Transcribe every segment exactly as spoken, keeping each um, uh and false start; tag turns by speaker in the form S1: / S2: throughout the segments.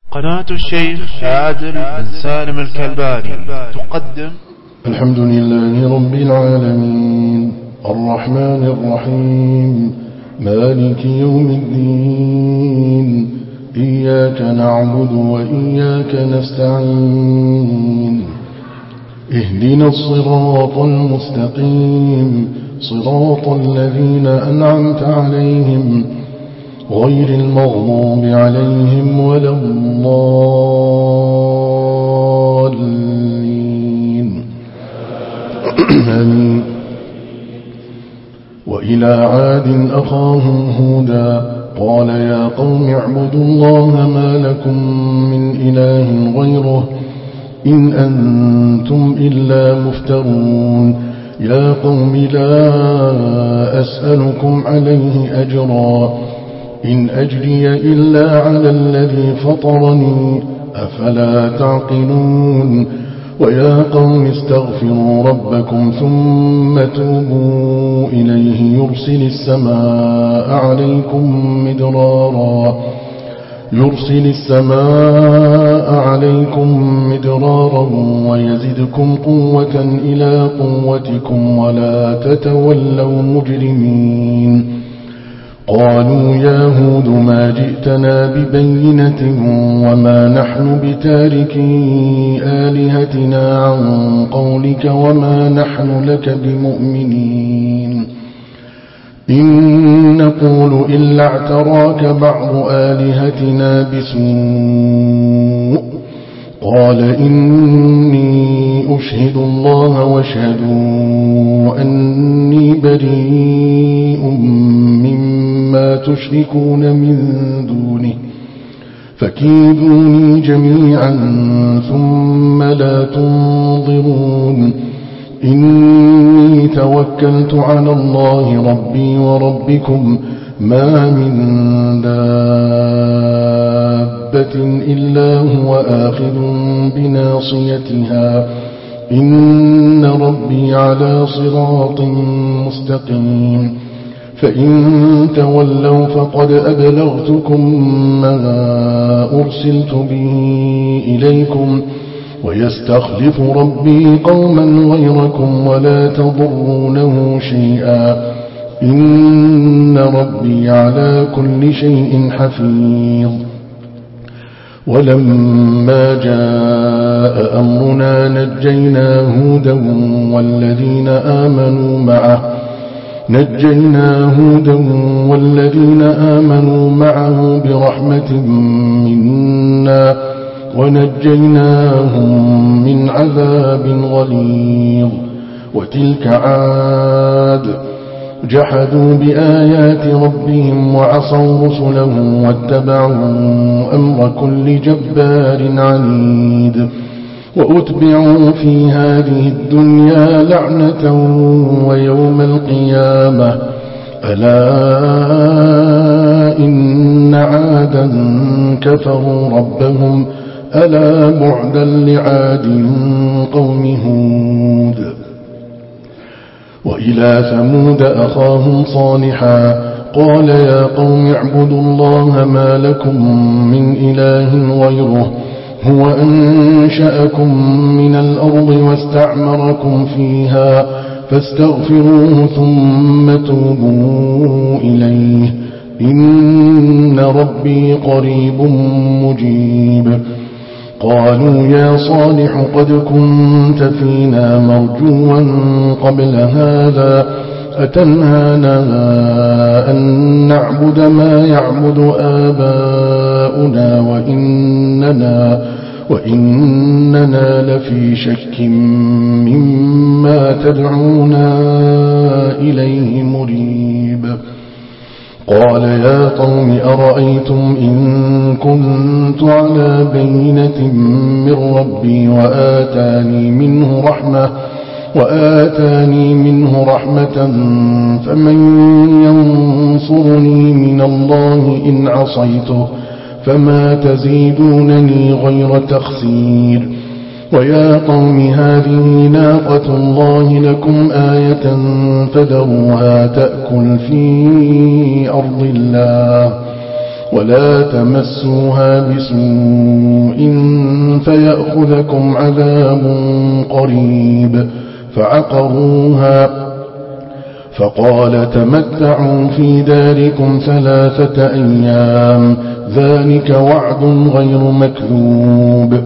S1: قناة الشيخ عادل بن سالم الكلباني تقدم
S2: الحمد لله رب العالمين الرحمن الرحيم مالك يوم الدين إياك نعبد وإياك نستعين اهدنا الصراط المستقيم صراط الذين أنعمت عليهم غير المغضوب عليهم ولا الضالين آمين. وإلى عاد أخاهم هودا قال يا قوم اعبدوا الله ما لكم من إله غيره إن أنتم إلا مفترون يا قوم لا أسألكم عليه أجرا إن أجري إلا على الذي فطرني أفلا تعقلون ويا قوم استغفروا ربكم ثم توبوا إليه يرسل السماء عليكم مدرارا يرسل السماء عليكم مدرارا ويزدكم قوة إلى قوتكم ولا تتولوا مجرمين قالوا يا هود ما جئتنا ببينة وما نحن بتاركي آلهتنا عن قولك وما نحن لك بمؤمنين إن نقول إلا اعتراك بعض آلهتنا بسوء قال إني أشهد الله واشهدوا أني بريء مما تشركون من دونه فكيدوني جميعا ثم لا تنظرون إني توكلت على الله ربي وربكم ما من دابة إلا هو آخذ بناصيتها إن ربي على صراط مستقيم فإن تولوا فقد أبلغتكم ما أرسلت به إليكم ويستخلف ربي قوما غيركم ولا تضرونه شيئا إن ربي على كل شيء حفيظ ولما جاء أمرنا نجينا هودا والذين آمنوا معه نجينا هودا والذين آمنوا معه برحمة منا ونجيناهم من عذاب غليظ وتلك عاد جحدوا بآيات ربهم وعصوا رسله واتبعوا أمر كل جبار عنيد وأتبعوا في هذه الدنيا لعنة ويوم القيامة ألا إن عادا كفروا ربهم ألا بعدا لعاد قوم هود وإلى ثمود أخاهم صالحا قال يا قوم اعبدوا الله ما لكم من إله غيره هو أنشأكم من الأرض واستعمركم فيها فاستغفروه ثم توبوا إليه إن ربي قريب مجيب قالوا يا صالح قد كنت فينا مرجوا قبل هذا أتنهانا أن نعبد ما يعبد آباؤنا وإننا, وإننا لفي شك مما تدعونا إليه مريب قال يا قوم أرأيتم إن كنت على بينة من ربي وآتاني منه رحمة وآتاني منه رحمة فمن ينصرني من الله إن عصيته فما تزيدونني غير تخسير ويا قوم هذه ناقة الله لكم آية فذروها تأكل في أرض الله ولا تمسوها بسوء فيأخذكم عذاب قريب فعقروها فقال تمتعوا في داركم ثلاثة أيام ذلك وعد غير مكذوب.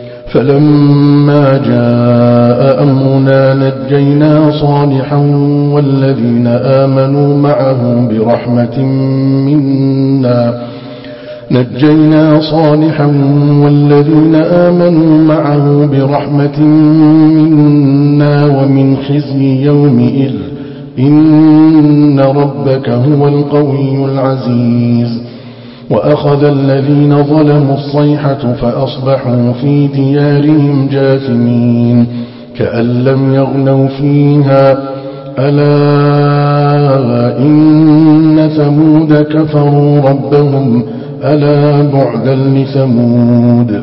S2: فلما جاء أمرنا نجينا صالحا والذين آمنوا معه برحمة منا نجينا صالحا والذين آمنوا معه برحمة منا ومن خزي يومئذ إن ربك هو القوي العزيز. وأخذ الذين ظلموا الصيحة فأصبحوا في ديارهم جاثمين كأن لم يغنوا فيها ألا إن ثمود كفروا ربهم ألا بعدا لثمود.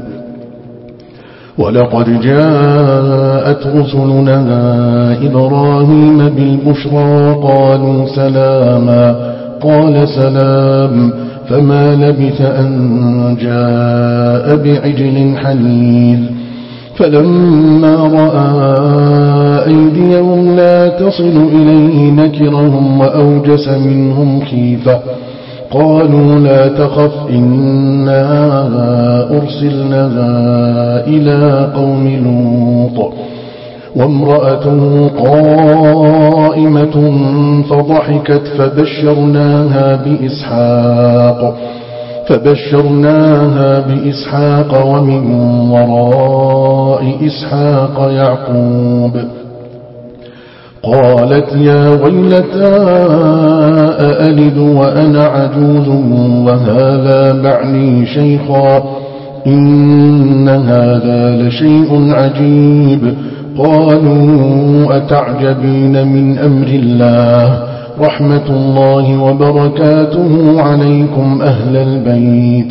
S2: ولقد جاءت رسلنا إبراهيم بالبشرى قالوا سلاما قال سلام فما لبث أن جاء بعجل حنيذ. فلما رأى أيديهم لا تصل إليه نكرهم وأوجس منهم خيفة قالوا لا تخف إنا أرسلنا إلى قوم لوط وامرأته قائمة فضحكت فبشرناها بإسحاق فبشرناها بإسحاق ومن وراء إسحاق يعقوب. قالت يا ويلتى أألد وأنا عجوز وهذا بعلي شيخا إن هذا لشيء عجيب. قالوا أتعجبين من أمر الله رحمة الله وبركاته عليكم أهل البيت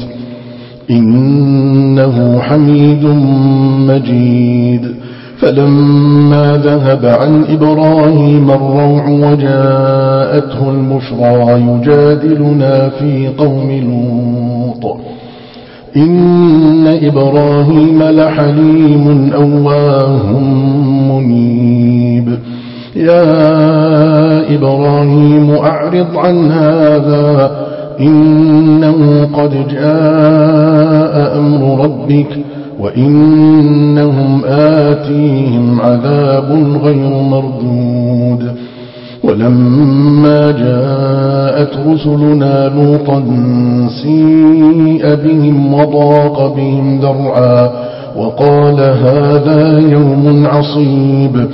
S2: إنه حميد مجيد. فلما ذهب عن إبراهيم الروع وجاءته البشرى يجادلنا في قوم لوط إن إبراهيم لحليم أواه منيب. يا إبراهيم أعرض عن هذا إنه قد جاء أمر ربك وإنهم آتيهم عذاب غير مردود. ولما جاءت رسلنا لوطا سيء بهم وضاق بهم ذرعا وقال هذا يوم عصيب.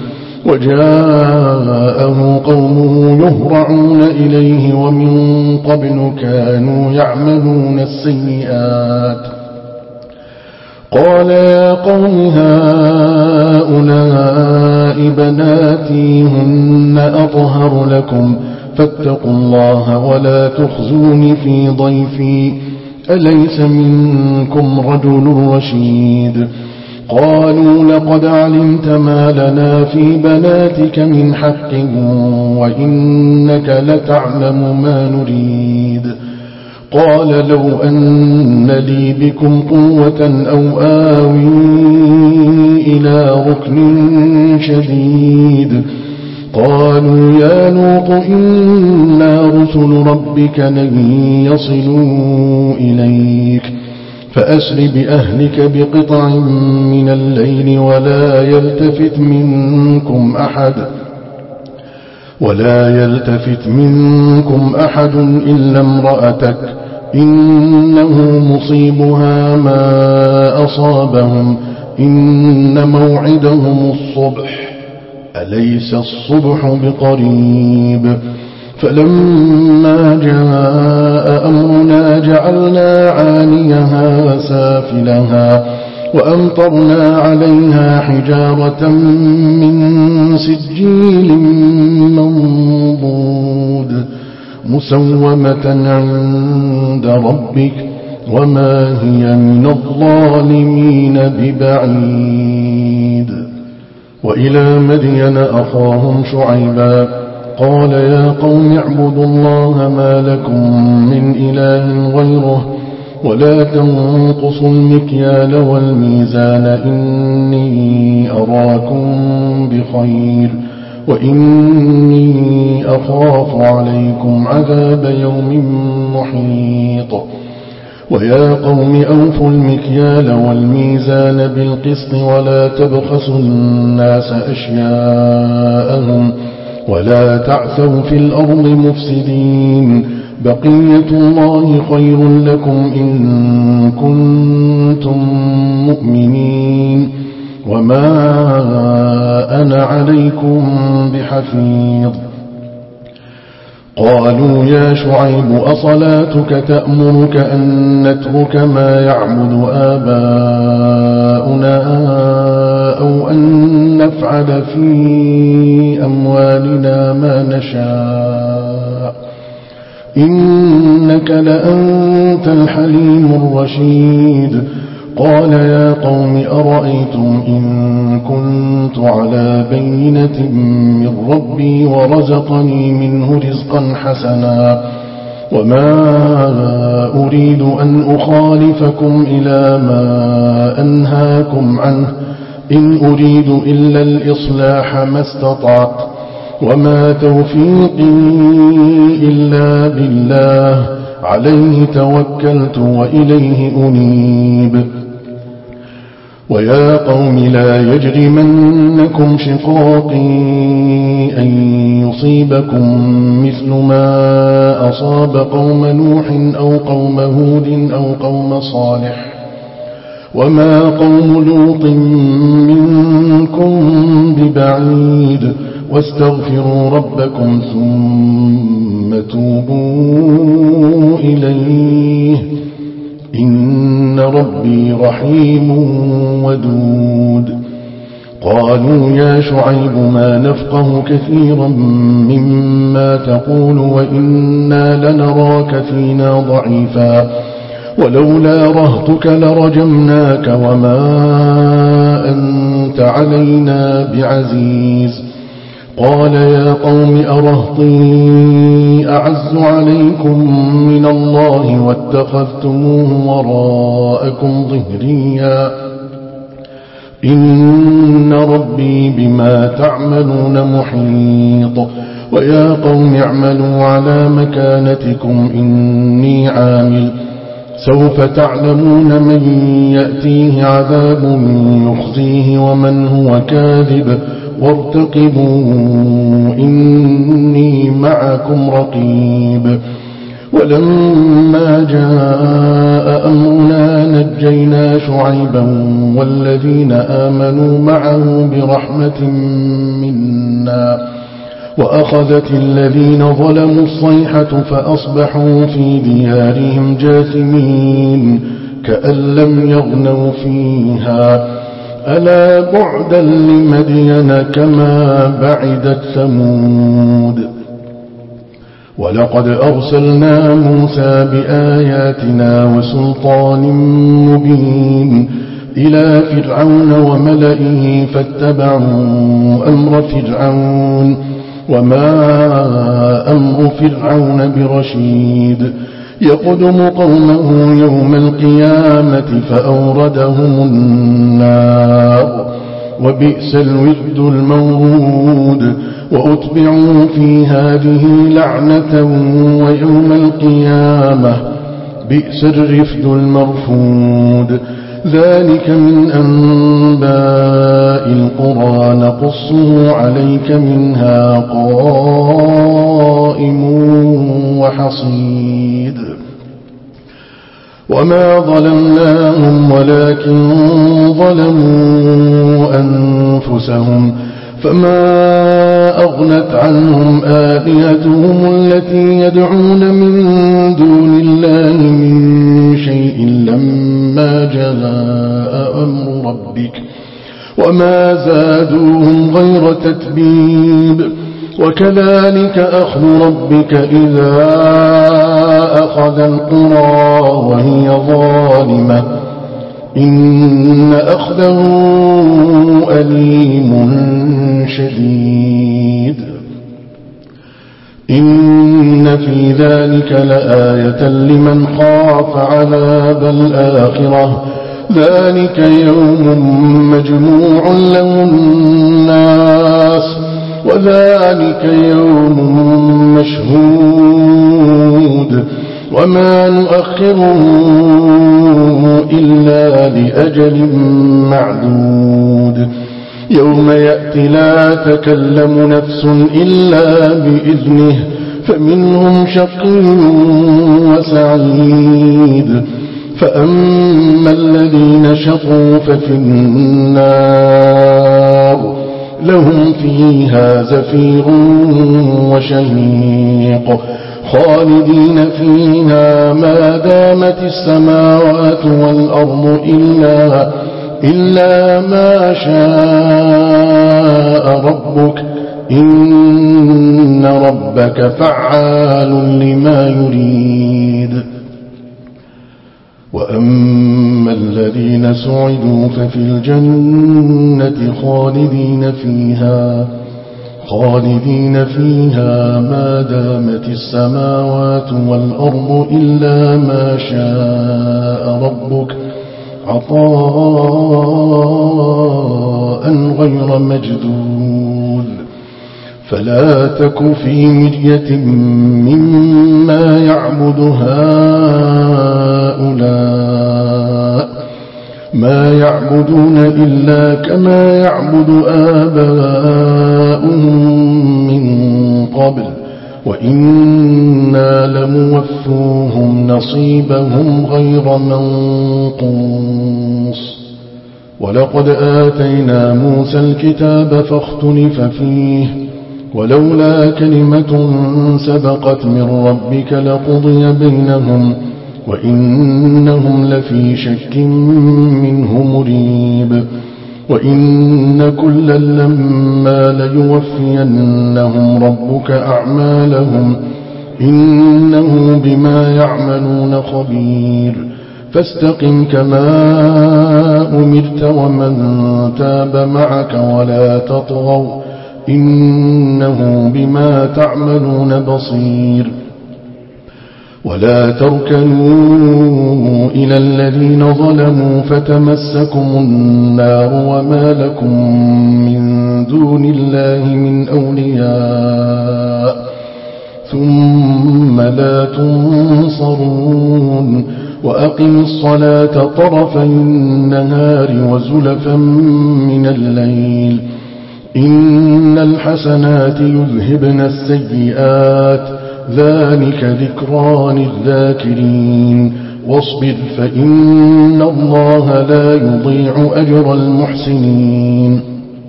S2: وجاءه قومه يهرعون إليه ومن قبل كانوا يعملون السيئات. قال يا قوم هؤلاء بناتي هن أطهر لكم فاتقوا الله ولا تخزوني في ضيفي أليس منكم رجل رشيد. قالوا لقد علمت ما لنا في بناتك من حق وإنك لتعلم ما نريد. قال لو أن لي بكم قوة أو آوي إلى ركن شديد. قالوا يا لوط إنا رسل ربك لن يصلوا إليك فأسر بأهلك بقطع من الليل ولا يلتفت منكم أحد ولا يلتفت منكم أحد إلا امرأتك إنه مصيبها ما أصابهم إن موعدهم الصبح أليس الصبح بقريب. فلما جاء أمرنا جعلنا عاليها سافلها وأمطرنا عليها حجارة من سجيل منضود مسومة عند ربك وما هي من الظالمين ببعيد. وإلى مدين أخاهم شعيبا قال يا قوم اعبدوا الله ما لكم من إله غيره ولا تنقصوا المكيال والميزان إني أراكم بخير وإني أخاف عليكم عذاب يوم محيط ويا قوم أوفوا المكيال والميزان بالقسط ولا تبخسوا الناس أشياءهم ولا تعثوا في الأرض مفسدين بقية الله خير لكم إن كنتم مؤمنين وما أنا عليكم بحفيظ قالوا يا شعيب أصلاتك تأمرك أن نترك ما يعبد آباؤنا أو أن نفعل في أموالنا ما نشاء إنك لأنت الحليم الرشيد قال يا قوم أرأيتم إن كنت على بينة من ربي ورزقني منه رزقا حسنا وما أريد أن أخالفكم إلى ما أنهاكم عنه إن أريد إلا الإصلاح ما استطعت وما توفيقي إلا بالله عليه توكلت وإليه أنيب ويا قوم لا يجرمنكم شقاقي أن يصيبكم مثل ما أصاب قوم نوح أو قوم هود أو قوم صالح وما قوم لوط منكم ببعيد واستغفروا ربكم ثم توبوا إليه إن ربي رحيم ودود قالوا يا شعيب ما نفقه كثيرا مما تقول وإنا لنراك فينا ضعيفا ولولا رهتك لرجمناك وما أنت علينا بعزيز قال يا قوم أرهطي أعز عليكم من الله واتخذتموه وراءكم ظهريا إن ربي بما تعملون محيط ويا قوم اعملوا على مكانتكم إني عامل سوف تعلمون من يأتيه عذاب يخزيه ومن هو كاذب وارتقبوا إني معكم رقيب ولما جاء أمرنا نجينا شعيبا والذين آمنوا معه برحمة منا وأخذت الذين ظلموا الصيحة فأصبحوا في ديارهم جاثمين كأن لم يغنوا فيها ألا بعدا لمدين كما بعدت ثمود ولقد أرسلنا موسى بآياتنا وسلطان مبين إلى فرعون وملئه فاتبعوا أمر فرعون وما أمر فرعون برشيد يقدم قومه يوم القيامة فأوردهم النار وبئس الورد المورود وأتبعوا في هذه لعنة ويوم القيامة بئس الرفد المرفود ذلك من أنباء القرى نقصه عليك منها قائم وحصيد وما ظلمناهم ولكن ظلموا أنفسهم فما أغنت عنهم آلهتهم التي يدعون من دون الله من شيء لما جاء أمر ربك وما زادوهم غير تتبيب وكذلك أخذ ربك إذا أخذ القرى وهي ظالمة إن أخذه أليم شديد إن في ذلك لآية لمن خاف عذاب الآخرة ذلك يوم مجموع له الناس وذلك يوم مشهود وما نؤخره إلا لأجل معدود يوم يأتي لا تكلم نفس إلا بإذنه فمنهم شقي وسعيد فأما الذين شقوا ففي النار لهم فيها زفير وشهيق خالدين فيها ما دامت السماوات والأرض إلا, إلا ما شاء ربك إن ربك فعال لما يريد وأما الذين سعدوا ففي الجنة خالدين فيها خالدين فيها ما دامت السماوات والأرض إلا ما شاء ربك عطاء غير مجدود فلا تك في مرية مما يعبد هؤلاء ما يعبدون إلا كما يعبد آباؤهم من قبل وإنا لموفوهم نصيبهم غير منقوص ولقد آتينا موسى الكتاب فاختلف فيه ولولا كلمة سبقت من ربك لقضي بينهم وإنهم لفي شك منه مريب وإن كلا لما ليوفينهم ربك أعمالهم إنه بما يعملون خبير فاستقم كما أمرت ومن تاب معك ولا تطغوا إنه بما تعملون بصير ولا تركنوا إلى الذين ظلموا فتمسكم النار وما لكم من دون الله من أولياء ثم لا تنصرون وأقم الصلاة طرفي النهار وزلفا من الليل إن الحسنات يذهبن السيئات ذلك ذكرى للذاكرين واصبر فإن الله لا يضيع أجر المحسنين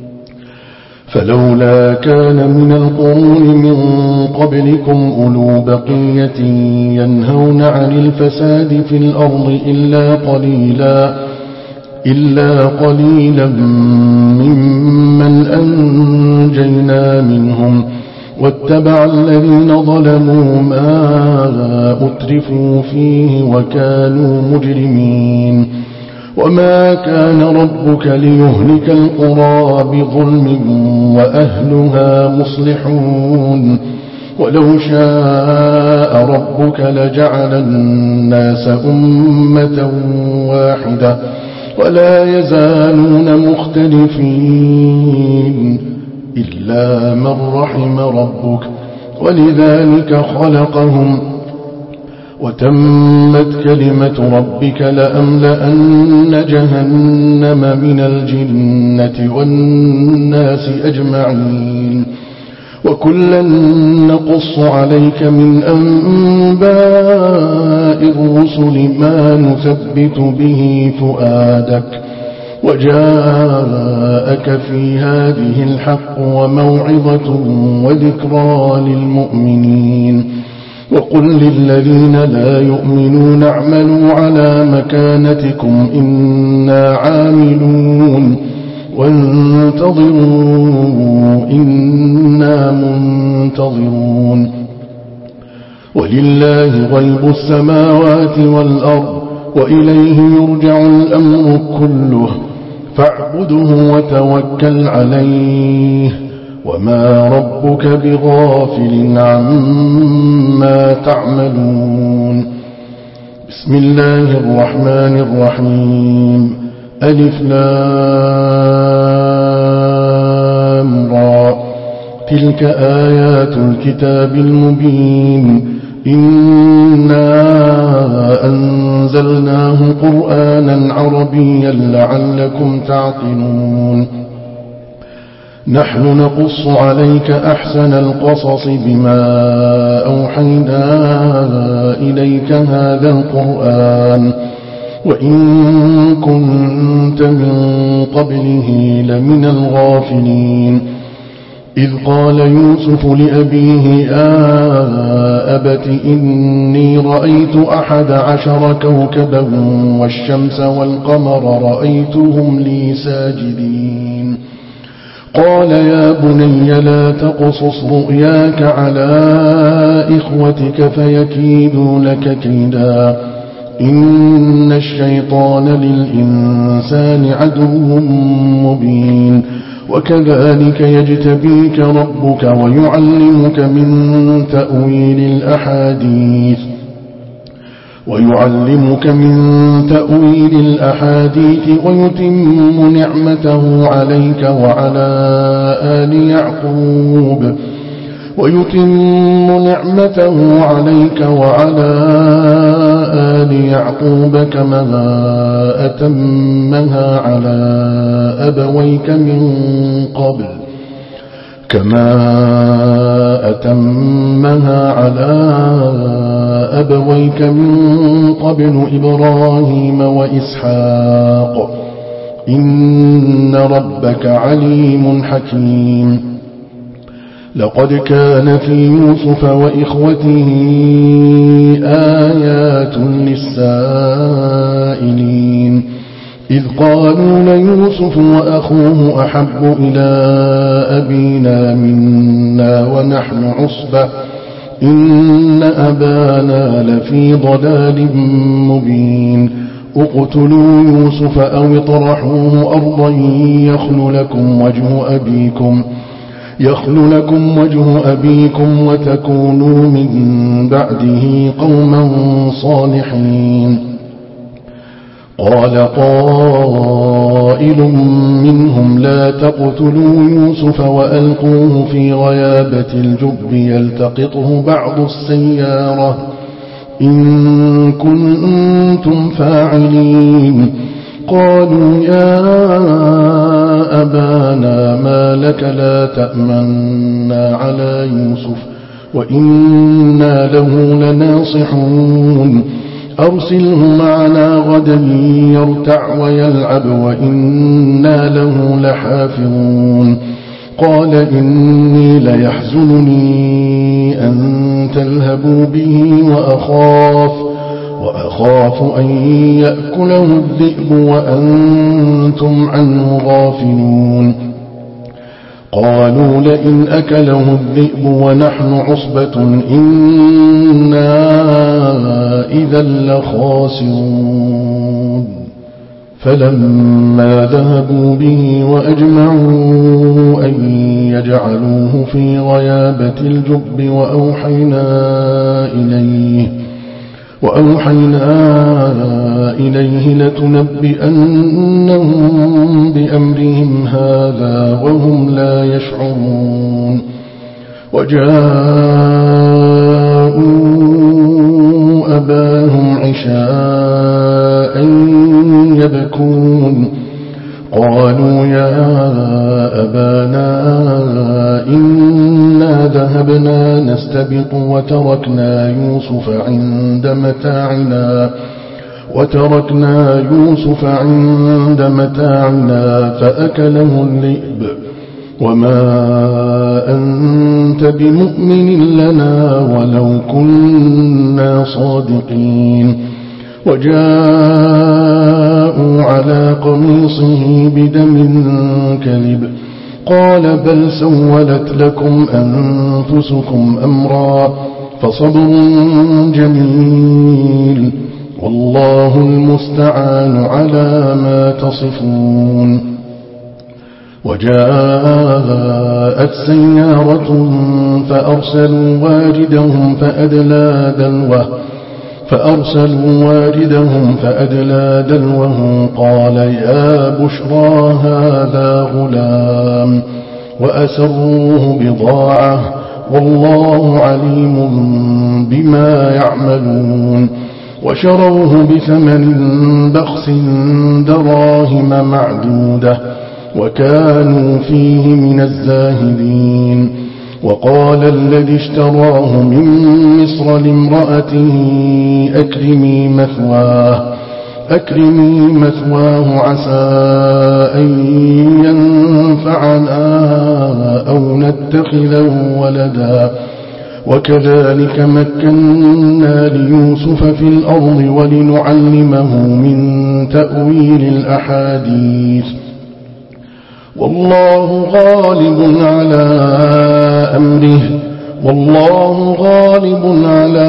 S2: فلولا كان من القرون من قبلكم أولو بقية ينهون عن الفساد في الأرض إلا قليلا إلا قليلا ممن أنجينا منهم واتبع الذين ظلموا ما أترفوا فيه وكانوا مجرمين وما كان ربك ليهلك القرى بظلم وأهلها مصلحون ولو شاء ربك لجعل الناس أمة واحدة ولا يزالون مختلفين إلا من رحم ربك ولذلك خلقهم وتمت كلمة ربك لأملأن جهنم من الجنة والناس أجمعين وكلا نقص عليك من أنباء الرسل ما نثبت به فؤادك وجاءك في هذه الحق وموعظة وذكرى للمؤمنين وقل للذين لا يؤمنون اعملوا على مكانتكم إنا عاملون وانتظروا إنا منتظرون ولله غيب السماوات والأرض وإليه يرجع الأمر كله فاعبده وتوكل عليه وما ربك بغافل عما تعملون. بسم الله الرحمن الرحيم. ألف لام را. تلك آيات الكتاب المبين. إنا أنزلناه قرآنا عربيا لعلكم تعقلون. نحن نقص عليك أحسن القصص بما أوحينا إليك هذا القرآن وإن كنت من قبله لمن الغافلين. إذ قال يوسف لأبيه آبت إني رأيت أحد عشر كوكبا والشمس والقمر رأيتهم لي ساجدين. قال يا بني لا تقصص رؤياك على إخوتك فيكيدوا لك كيدا إن الشيطان للإنسان عدو مبين. وكذلك يجتبيك ربك ويعلمك من تأويل الأحاديث ويعلمك من تأويل الأحاديث ويتم نعمته عليك وعلى آل يعقوب ويتم نعمته عليك وعلى آل يعقوب كما أتمها على أبويك من قبل كما أتمها على أبويك من قبل إبراهيم وإسحاق إن ربك عليم حكيم. لقد كان في يوسف وإخوته آيات للسائلين إذ قالوا ليوسف وأخوه أحب إلى أبينا منا ونحن عصبة إن أبانا لفي ضلال مبين. اقتلوا يوسف أو اطرحوه أرضا يخل لكم وجه أبيكم يخل لكم وجه أبيكم وتكونوا من بعده قوما صالحين. قال قائل منهم لا تقتلوا يوسف وألقوه في غيابة الجب يلتقطه بعض السيارة إن كنتم فاعلين. قالوا يا أبانا ما لك لا تأمنا على يوسف وإنا له لناصحون. أرسله معنا غدا يرتع ويلعب وإنا له لحافظون. قال إني ليحزنني أن تذهبوا به وأخاف وأخاف أن يأكله الذئب وأنتم عنه غافلون. قالوا لئن أكله الذئب ونحن عصبة إنا إذا لخاسرون. فلما ذهبوا به وأجمعوا أن يجعلوه في غيابة الجب وأوحينا إليه وأوحينا إليه لتنبئنهم بأمرهم هذا وهم لا يشعرون. وجاءوا أباهم عشاء يبكون. قالوا يا أبانا إنا ذهبنا نستبق وتركنا يوسف عند متاعنا وتركنا يوسف عند متاعنا فأكله الذئب وما أنت بمؤمن لنا ولو كنا صادقين. وجاءوا على قميصه بدم كذب قال بل سولت لكم أنفسكم أمرا فصبر جميل والله المستعان على ما تصفون. وجاءت سيارة فأرسلوا واردهم فأدلى دلوه فأرسلوا واردهم فأدلى دلوه قال يا بشرى هذا غلام وأسروه بضاعة والله عليم بما يعملون وشروه بثمن بخس دراهم معدودة وكانوا فيه من الزاهدين. وقال الذي اشتراه من مصر لامرأته أكرمي مثواه أكرمي مثواه عسى أن ينفعنا أو نتخذه ولدا وكذلك مكنا ليوسف في الأرض ولنعلمه من تأويل الأحاديث والله غالب على أمره والله غالب على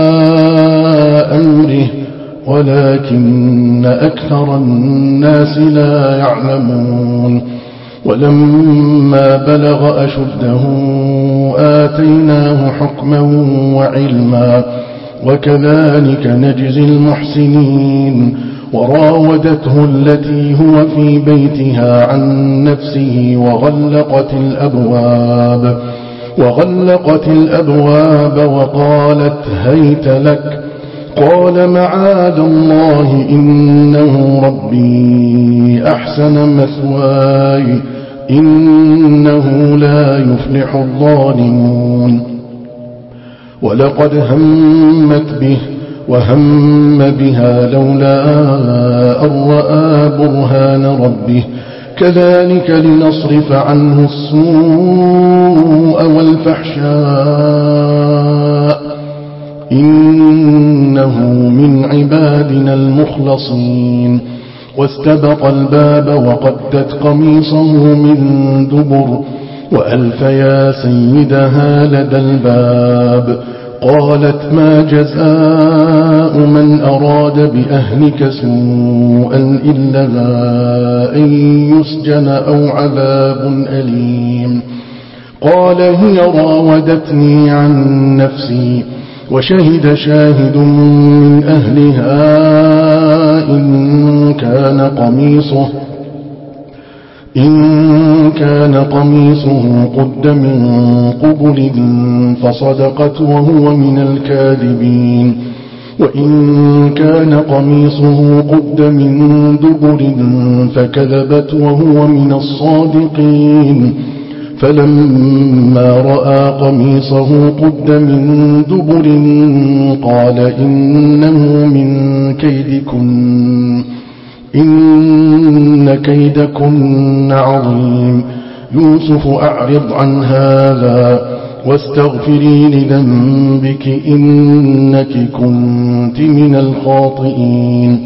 S2: أمره ولكن أكثر الناس لا يعلمون. ولما بلغ أشده آتيناه حكما وعلما وكذلك نجزي المحسنين. وراودته التي هو في بيتها عن نفسه وغلقت الأبواب وغلقت الأبواب وقالت هيت لك قال معاذ الله إنه ربي أحسن مثواي إنه لا يفلح الظالمون. ولقد همت به وهم بها لولا أن رأى برهان ربه كذلك لنصرف عنه السوء والفحشاء إنه من عبادنا المخلصين. واستبق الباب وقدت قميصه من دبر وألف يا سيدها لدى الباب قالت ما جزاء من أراد بأهلك سوءا إلا أن يسجن أو عذاب أليم. قال هي راودتني عن نفسي وشهد شاهد من أهلها إن كان قميصه إن كان قميصه قد من قبل فصدقت وهو من الكاذبين وإن كان قميصه قد من دبر فكذبت وهو من الصادقين. فلما رأى قميصه قد من دبر قال إنه من كيدكن إن كيدكن عظيم. يوسف أعرض عن هذا واستغفري لذنبك إنك كنت من الخاطئين.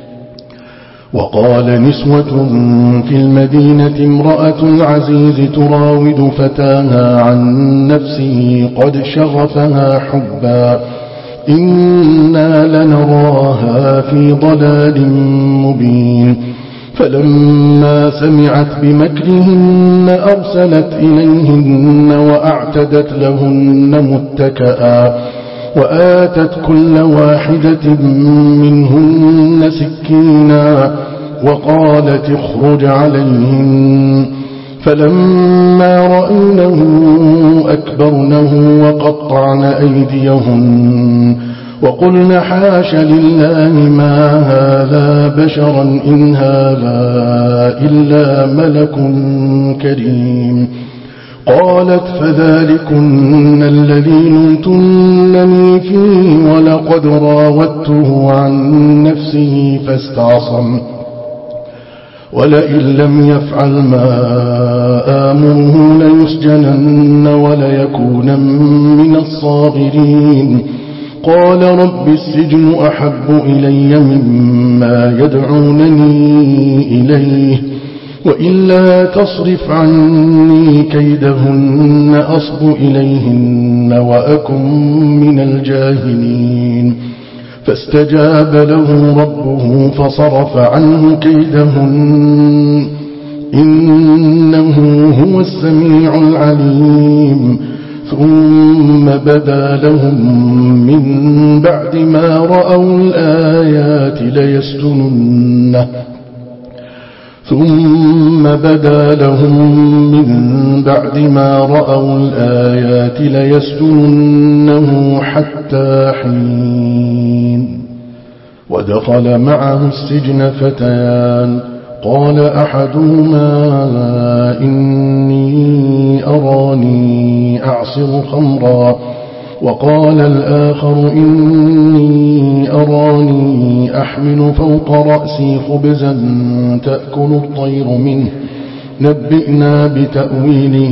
S2: وقال نسوة في المدينة امرأة العزيز تراود فتاها عن نفسه قد شغفها حبا إنا لنراها في ضلال مبين. فلما سمعت بمكرهن أرسلت إليهن وأعتدت لهن متكئا وآتت كل واحدة منهن سكينا وقالت اخرج عليهن. فلما رأينه أكبرنه وقطعن أيديهن وقلن حاش لله ما هذا بشرا إن هذا إلا ملك كريم. قالت فذلكن الذي لمتنني فيه ولقد راودته عن نفسه فاستعصم ولئن لم يفعل ما آمره ليسجنن وليكون من الصاغرين. قال رب السجن أحب إلي مما يدعونني إليه وإلا تصرف عني كيدهن أصب إليهن وأكن من الجاهلين. فاستجاب له ربه فصرف عنه كيدهن إنه هو السميع العليم ثم بدا لهم من بعد ما رأوا الآيات ليسجننه ثم بدا لهم من بعد ما رأوا الآيات ليسجننه حتى حين. ودخل معه السجن فتيان قال أحدهما إني أراني أعصر خمرا وقال الآخر إني أراني أحمل فوق رأسي خبزا تأكل الطير منه نبئنا بتأويله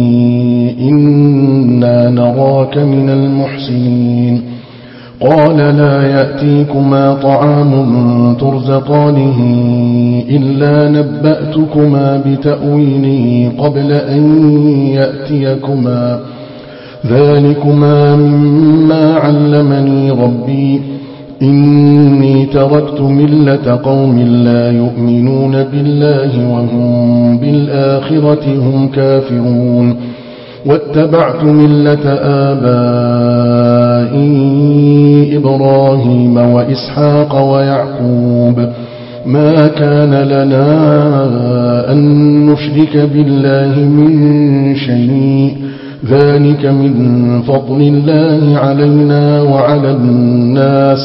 S2: إنا نراك من المحسنين. قال لا يأتيكما طعام ترزقانه إلا نبأتكما بتأويله قبل أن يأتيكما ذلكما مما علمني ربي إني تركت ملة قوم لا يؤمنون بالله وهم بالآخرة هم كافرون واتبعت ملة آبائي إبراهيم وإسحاق ويعقوب ما كان لنا أن نشرك بالله من شيء ذلك من فضل الله علينا وعلى الناس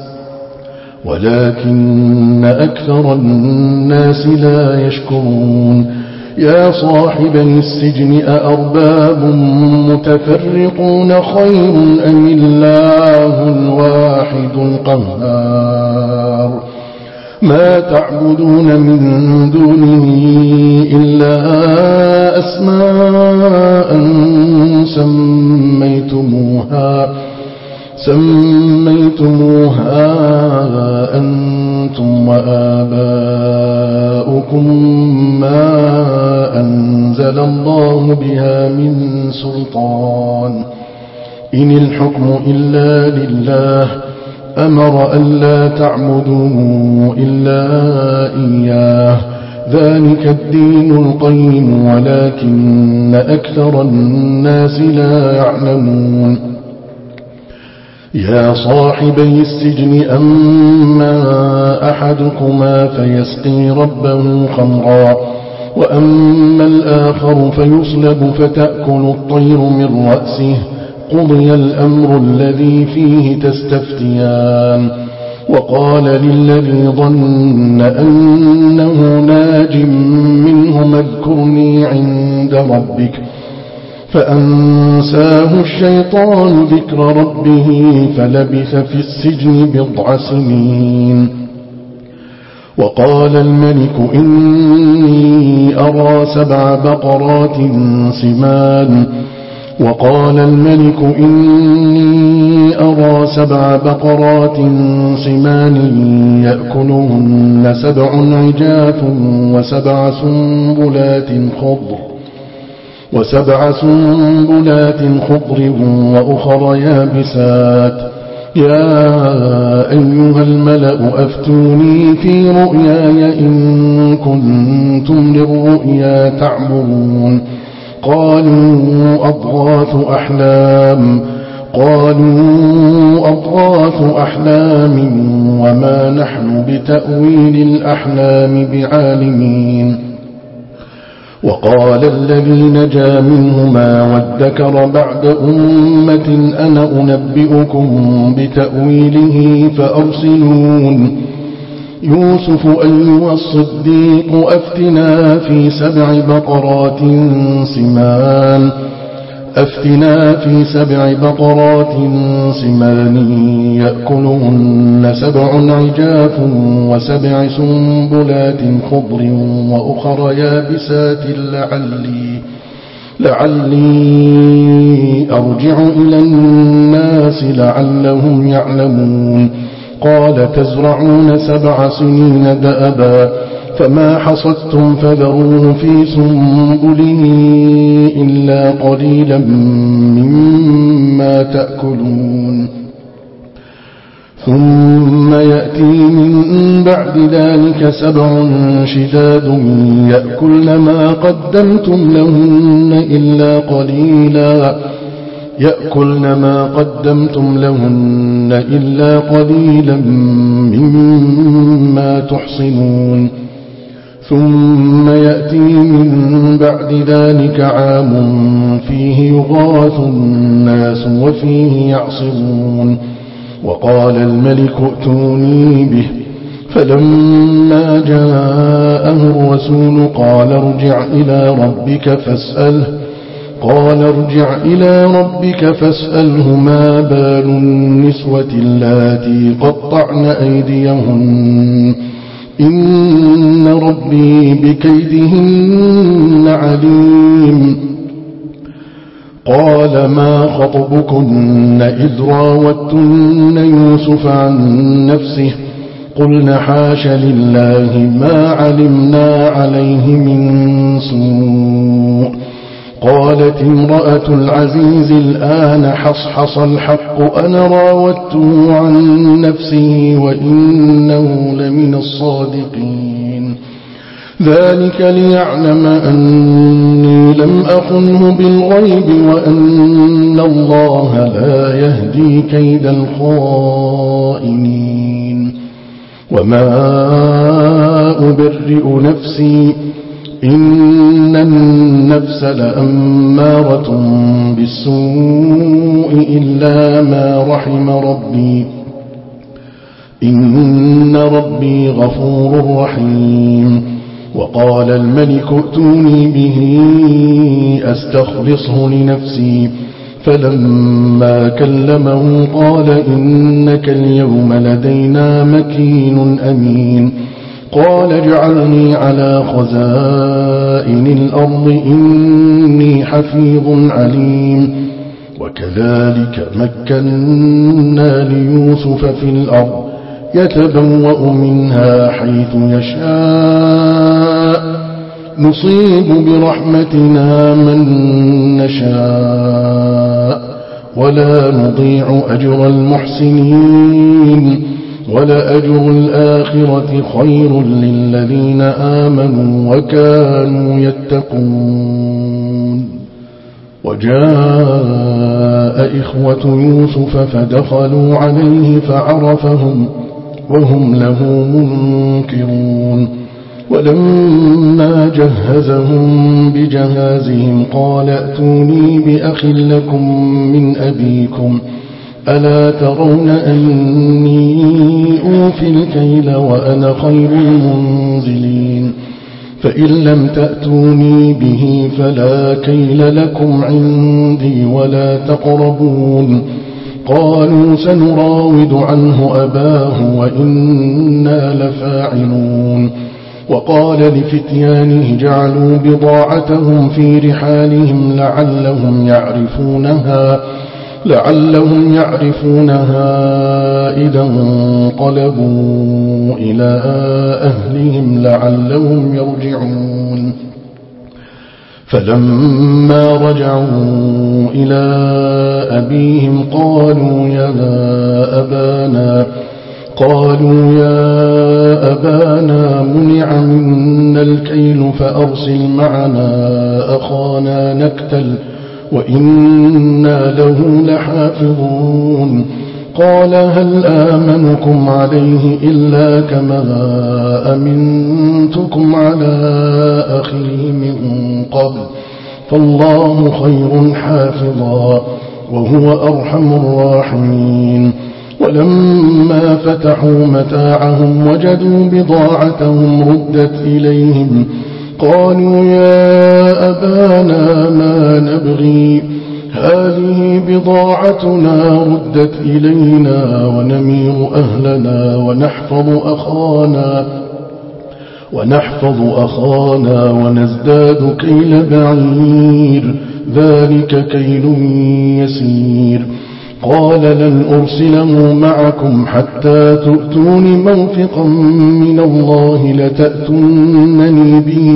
S2: ولكن أكثر الناس لا يشكرون. يا صاحبي السجن أأرباب متفرقون خير أم الله الواحد القهار ما تعبدون من دونه إلا أسماء سميتموها سميتموها أنتم وآباؤكم ما أنزل الله بها من سلطان إن الحكم إلا لله أمر ألا تعبدوا إلا إياه ذلك الدين القيم ولكن أكثر الناس لا يعلمون. يا صاحبي السجن أما أحدكما فيسقي ربه خمرا وأما الآخر فيصلب فتأكل الطير من رأسه قضي الأمر الذي فيه تستفتيان. وقال للذي ظن أنه ناج منه اذكرني عند ربك فأنساه الشيطان ذكر ربه فلبث في السجن بضع سنين. وقال الملك إني أرى سبع بقرات سمان وقال الملك إني أرى سبع بقرات سمان يأكلهن سبع عجاف وسبع سنبلات خضر وسبع سنبلات خضر وأخر يابسات. يا أيها الملأ أفتوني في رؤياي إن كنتم للرؤيا تعبرون. قالوا أضغاث أحلام قالوا أضغاث أحلام وما نحن بتأويل الأحلام بعالمين. وقال الذي نجا منهما وادكر بعد أمة أنا أنبئكم بتأويله فأرسلون. يوسف أيها الصديق أفتنا في سبع بقرات سمان أفتنا في سبع بقرات سمان يأكلهن سبع عجاف وسبع سنبلات خضر وأخر يابسات لعلي لعلي أرجع إلى الناس لعلهم يعلمون. قال تزرعون سبع سنين دأبا فما حصدتم فذروه في سنبله إلا قليلا مما تأكلون. ثم يأتي من بعد ذلك سبع شداد يأكلن ما قدمتم لهن إلا قليلا يأكلن ما قدمتم لهن إلا قليلا مما تحصنون ثم يأتي من بعد ذلك عام فيه يغاث الناس وفيه يعصرون وقال الملك ائتوني به فلما جاءه الرسول قال ارجع إلى ربك فاسأله قال ارجع إلى ربك فاسأله ما بال النسوة اللاتي قطعن أيديهن إن ربي بكيدهن عليم قال ما خطبكن إذ راوتن يوسف عن نفسه قلن حاش لله ما علمنا عليه من سوء قالت امرأة العزيز الآن حصحص الحق أنا راودته عن نفسه وإنه لمن الصادقين ذلك ليعلم أني لم أخنه بالغيب وأن الله لا يهدي كيد الخائنين وما أبرئ نفسي إن النفس لأمارة بالسوء إلا ما رحم ربي إن ربي غفور رحيم وقال الملك ائتوني به أستخلصه لنفسي فلما كلمه قال إنك اليوم لدينا مكين أمين قال اجعلني على خزائن الأرض إني حفيظ عليم وكذلك مكنا ليوسف في الأرض يتبوأ منها حيث يشاء نصيب برحمتنا من نشاء ولا نضيع أجر المحسنين ولأجر الآخرة خير للذين آمنوا وكانوا يتقون وجاء إخوة يوسف فدخلوا عليه فعرفهم وهم له منكرون ولما جهزهم بجهازهم قال ائتوني بأخ لكم من أبيكم ألا ترون أني أوفي الكيل وأنا خير المنزلين فإن لم تأتوني به فلا كيل لكم عندي ولا تقربون قالوا سنراود عنه أباه وإنا لفاعلون وقال لفتيانه جعلوا بضاعتهم في رحالهم لعلهم يعرفونها لعلهم يعرفونها إذا انقلبوا إلى أهلهم لعلهم يرجعون فلما رجعوا إلى أبيهم قالوا يا أبانا قالوا يا أبانا منع منا الكيل فأرسل معنا أخانا نكتل وإنا له لحافظون قال هل آمنكم عليه إلا كما أمنتكم على أخيه من قبل فالله خير حافظا وهو أرحم الراحمين ولما فتحوا متاعهم وجدوا بضاعتهم ردت إليهم قالوا يا أبانا ما نبغي هذه بضاعتنا ردت إلينا ونمير أهلنا ونحفظ أخانا ونحفظ أخانا ونزداد كيل بعير ذلك كيل يسير قال لن أرسله معكم حتى تؤتون موثقا من الله لتأتونني به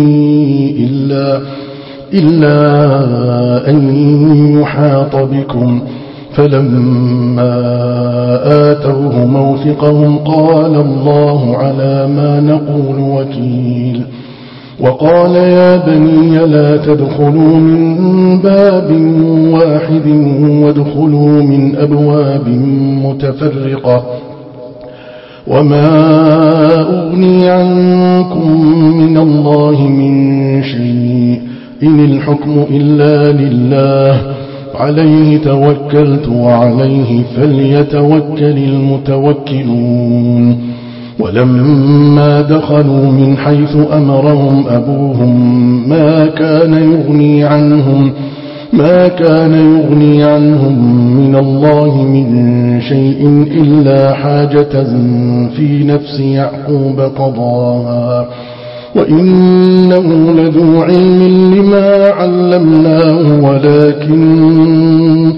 S2: إلا, إلا أن يحاط بكم فلما آتوه موثقهم قال الله على ما نقول وكيل. وقال يا بني لا تدخلوا من باب واحد وادخلوا من أبواب متفرقة وما أغني عنكم من الله من شيء إن الحكم إلا لله عليه توكلت وعليه فليتوكل المتوكلون. ولما دخلوا من حيث أمرهم أبوهم ما كان يغني عنهم ما كان يغني عنهم من الله من شيء إلا حاجة في نفس يعقوب قضاها وإنه لذو علم لما علمناه ولكن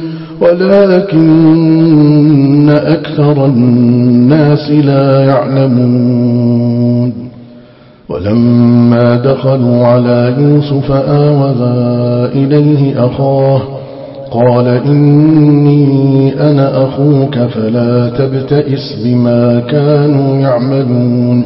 S2: ولكن أكثر الناس لا يعلمون. ولما دخلوا على يوسف آوى إليه أخاه قال إني أنا أخوك فلا تبتئس بما كانوا يعملون.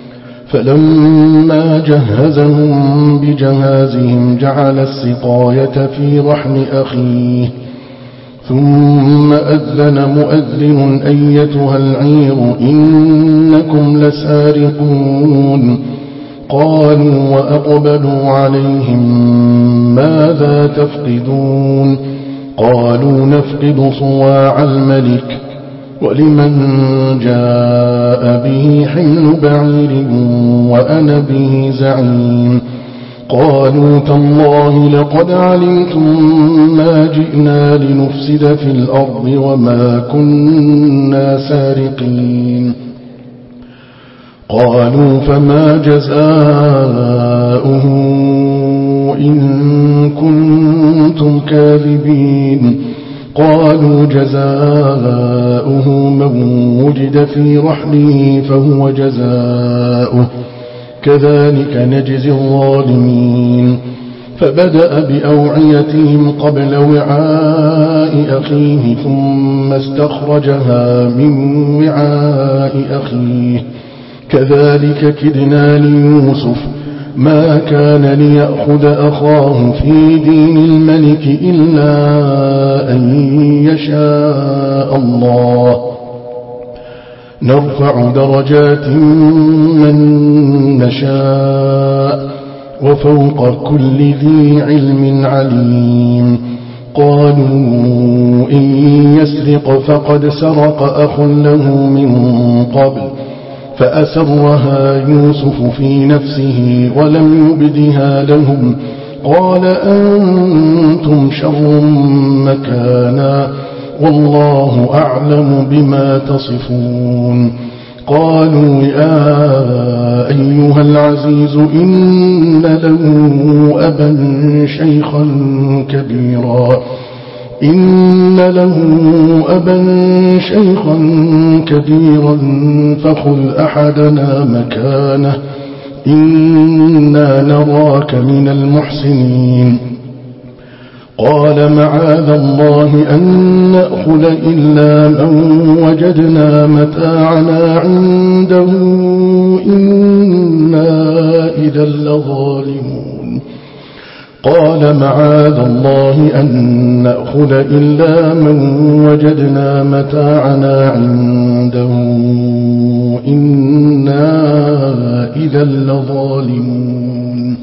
S2: فلما جهزهم بجهازهم جعل السقاية في رحل أخيه ثم أذن مؤذن أيتها العير إنكم لسارقون. قالوا وأقبلوا عليهم ماذا تفقدون؟ قالوا نفقد صواع الملك ولمن جاء به حمل بعير وأنا به زعيم. قالوا تالله لقد علمتم ما جئنا لنفسد في الأرض وما كنا سارقين. قالوا فما جزاؤه إن كنتم كاذبين؟ قالوا جزاؤه من وجد في رحله فهو جزاؤه كذلك نجزي الظالمين. فبدأ بأوعيتهم قبل وعاء أخيه ثم استخرجها من وعاء أخيه كذلك كدنا ليوسف ما كان ليأخذ أخاه في دين الملك إلا أن يشاء الله نرفع درجات من نشاء وفوق كل ذي علم عليم. قالوا إن يسرق فقد سرق أخ له من قبل فأسرها يوسف في نفسه ولم يبدها لهم قال أنتم شر مكانا والله أعلم بما تصفون. قالوا يا أيها العزيز إن له أبا شيخا كبيرا إن له أبا شيخا كبيرا فخذ أحدنا مكانه إنا نراك من المحسنين. قال معاذ الله أن نأخذ إلا من وجدنا متاعنا عنده إنا إذا لظالمون. قال معاذ الله أن نأخذ إلا من وجدنا متاعنا عنده إنا إذا لظالمون.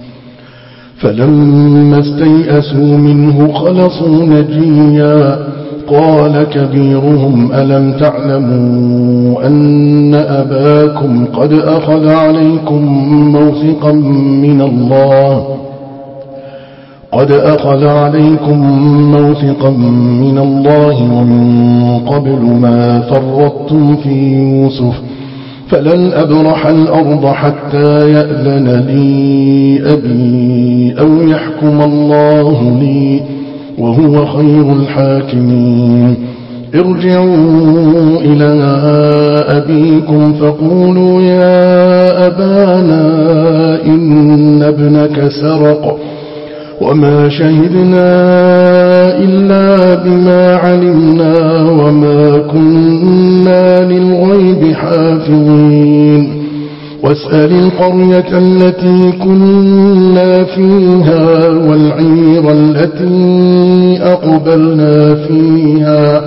S2: فلما استيئسوا منه خلصوا نجيا قال كبيرهم ألم تعلموا أن أباكم قد أخذ عليكم موثقا من الله قد أخذ عليكم موثقا من الله ومن قبل ما فرطتم في يوسف فلن أبرح الأرض حتى يأذن لي أبي أو يحكم الله لي وهو خير الحاكمين. ارجعوا إلى أبيكم فقولوا يا أبانا إن ابنك سرق وما شهدنا إلا بما علمنا وما كنا للغيب حافظين واسأل القرية التي كنا فيها والعير التي أقبلنا فيها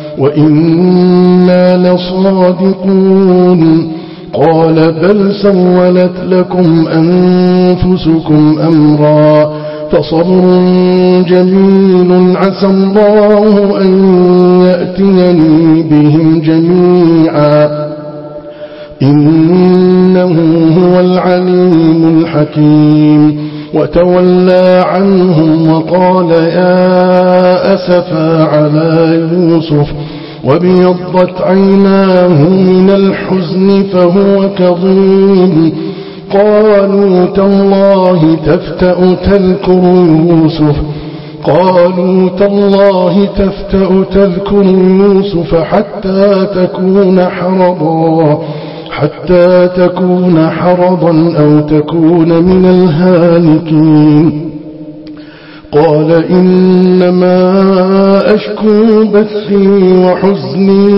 S2: وإنا لصادقون قال بل سولت لكم أنفسكم أمرا فصبر جميل عسى الله أن يأتيني بهم جميعا إنه هو العليم الحكيم وتولى عنهم وقال يا أسفا على يوسف وابيضت عيناه من الحزن فهو كظيم قالوا تالله تفتأ تذكر يوسف قالوا تالله تفتأ تذكر يوسف حتى تكون حرضا حتى تكون حرضا أو تكون من الهالكين قال إنما أشكو بثي وحزني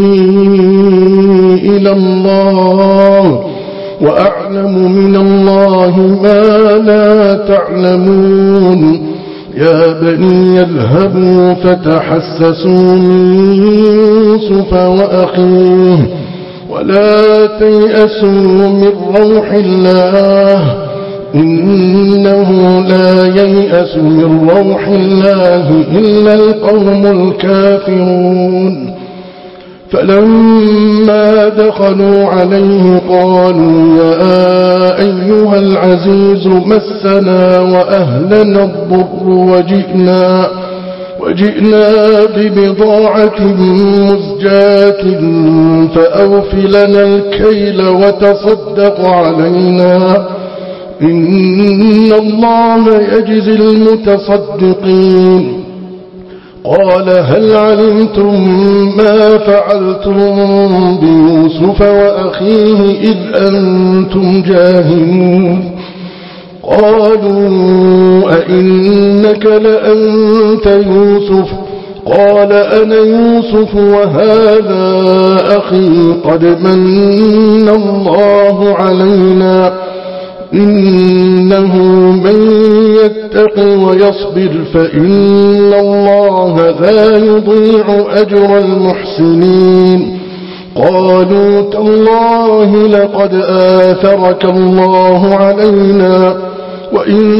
S2: إلى الله وأعلم من الله ما لا تعلمون يا بني اذهبوا فتحسسوا من يوسف وأخيه ولا تيأسوا من روح الله إنه لا ييأس من روح الله إلا القوم الكافرون فلما دخلوا عليه قالوا يا أيها العزيز مسنا وأهلنا الضر وجئنا وجئنا ببضاعة مزجاة فأوفلنا الكيل وتصدق علينا إن الله يجزي المتصدقين قال هل علمتم ما فعلتم بيوسف وأخيه إذ أنتم جاهلون قالوا أئنك لأنت يوسف قال أنا يوسف وهذا أخي قد من الله علينا إنه من يتق ويصبر فإن الله لا يضيع أجر المحسنين قالوا تالله لقد آثرك الله علينا وإن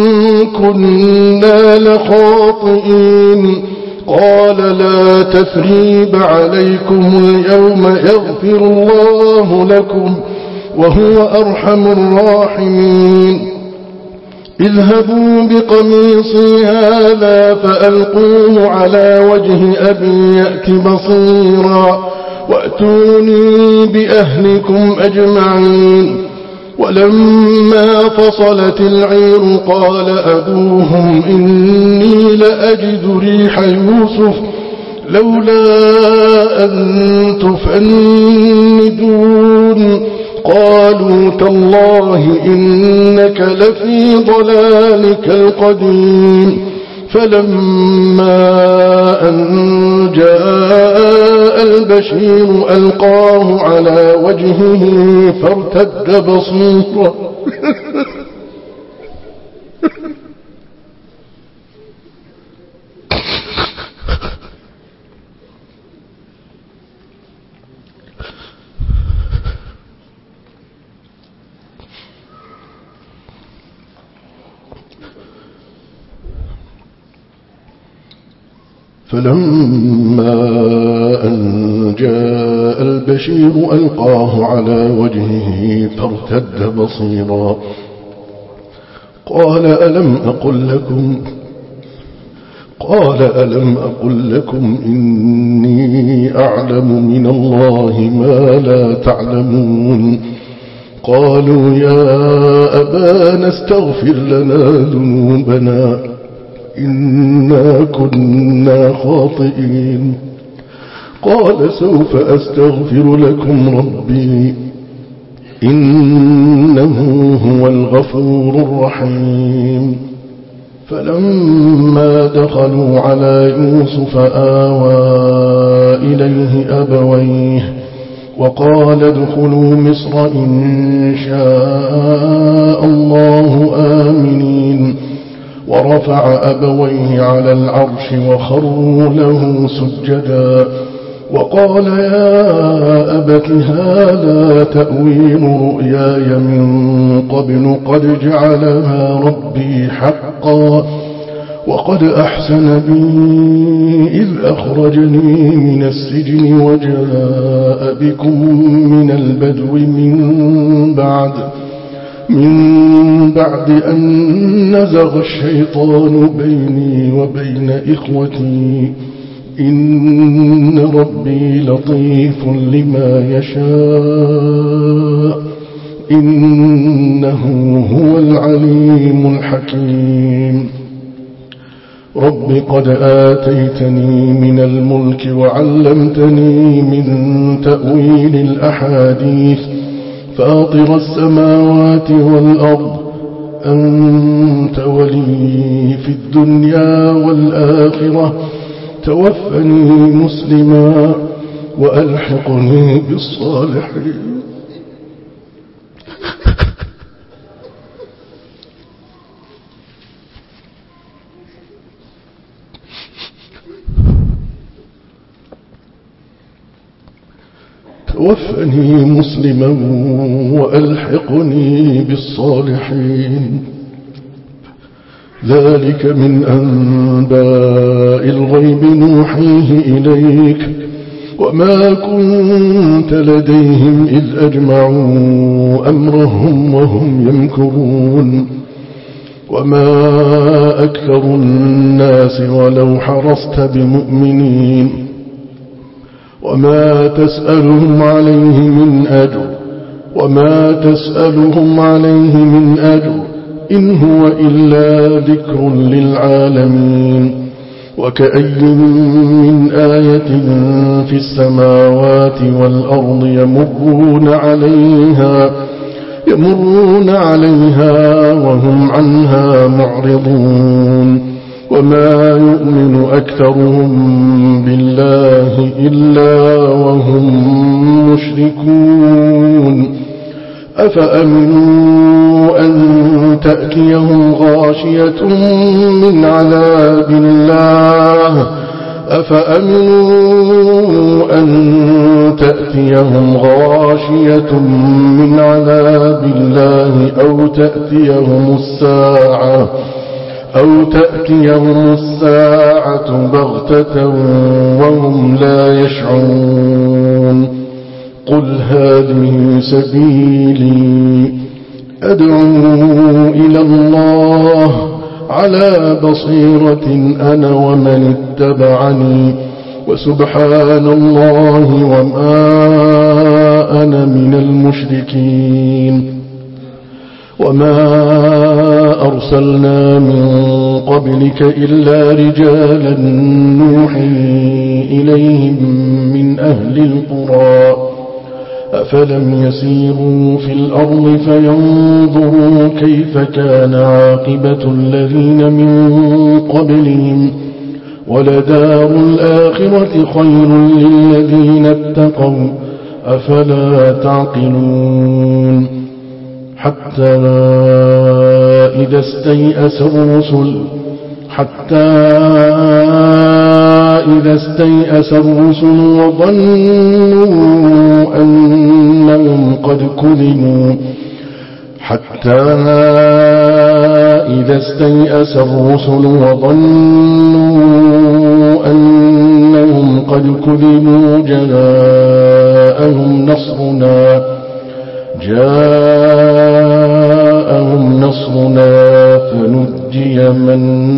S2: كنا لخاطئين قال لا تثريب عليكم اليوم يغفر الله لكم وهو أرحم الراحمين اذهبوا بقميصي هذا فألقوه على وجه أبي يأت بصيرا وأتوني بأهلكم أجمعين ولما فصلت العير قال أبوهم إني لأجد ريح يوسف لولا أن تفندون قالوا تالله إنك لفي ضلالك القديم فلما أن جاء البشير ألقاه على وجهه فارتد بصيرا فلما أن جاء البشير ألقاه على وجهه فارتد بصيرا قال ألم أقل لكم قال ألم أقل لكم إني أعلم من الله ما لا تعلمون قالوا يا أبانا استغفر لنا ذنوبنا إنا كنا خاطئين قال سوف أستغفر لكم ربي إنه هو الغفور الرحيم فلما دخلوا على يوسف آوى إليه أبويه وقال ادخلوا مصر إن شاء الله آمنين ورفع أبويه على العرش وخروا له سجدا وقال يا أبت هذا تأويل رؤياي من قبل قد جعلها ربي حقا وقد أحسن بي إذ أخرجني من السجن وجاء بكم من البدو من بعد من بعد أن نزغ الشيطان بيني وبين إخوتي إن ربي لطيف لما يشاء إنه هو العليم الحكيم رب قد آتيتني من الملك وعلمتني من تأويل الأحاديث فاطر السماوات والأرض أنت ولي في الدنيا والآخرة توفني مسلما وألحقني بالصالحين توفني مسلما وألحقني بالصالحين ذلك من أنباء الغيب نوحيه إليك وما كنت لديهم إذ أجمعوا أمرهم وهم يمكرون وما أكثر الناس ولو حرصت بمؤمنين وما تسألهم عليه من أجر وما تسألهم عليه من أجر إن هو إلا ذكر للعالمين وكأي من آية في السماوات والأرض يمرون عليها يمرون عليها وهم عنها معرضون وما يؤمن أكثرهم بالله إلا وهم مشركون أفأمنوا أن تأتيهم غاشية من عذاب الله أفأمنوا أن تأتيهم غاشية من عذاب الله أو تأتيهم الساعة أو تأتيهم الساعة بغتة وهم لا يشعرون قل هذه سبيلي أدعو إلى الله على بصيرة أنا ومن اتبعني وسبحان الله وما أنا من المشركين وما أرسلنا من قبلك إلا رجالا نوحي إليهم من أهل القرى أفلم يسيروا في الأرض فينظروا كيف كان عاقبة الذين من قبلهم ولدار الآخرة خير للذين اتقوا أفلا تعقلون حتى إذا استيأس الرسل حتى إذا استيأس الرسل وظنوا أنهم قد كذبوا حتى إذا استيأس الرسل وظنوا أنهم قد كذبوا جاءهم نصرنا جاءهم نصرنا فنجي من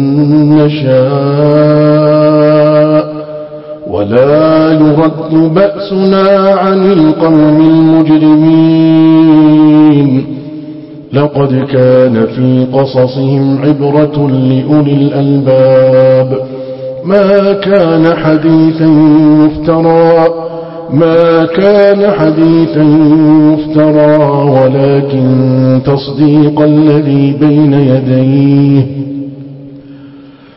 S2: نشاء ولا يرد بأسنا عن القوم المجرمين لقد كان في قصصهم عبرة لأولي الألباب ما كان حديثا يفترى ما كان حديثا يفترى ولكن تصديق الذي بين يديه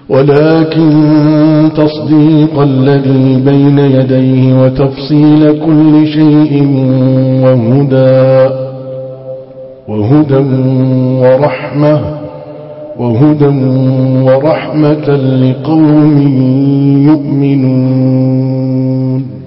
S2: ولكن تصديق الذي بين يديه وتفصيل كل شيء وهدى وهدى ورحمة وهدى ورحمة لقوم يؤمنون.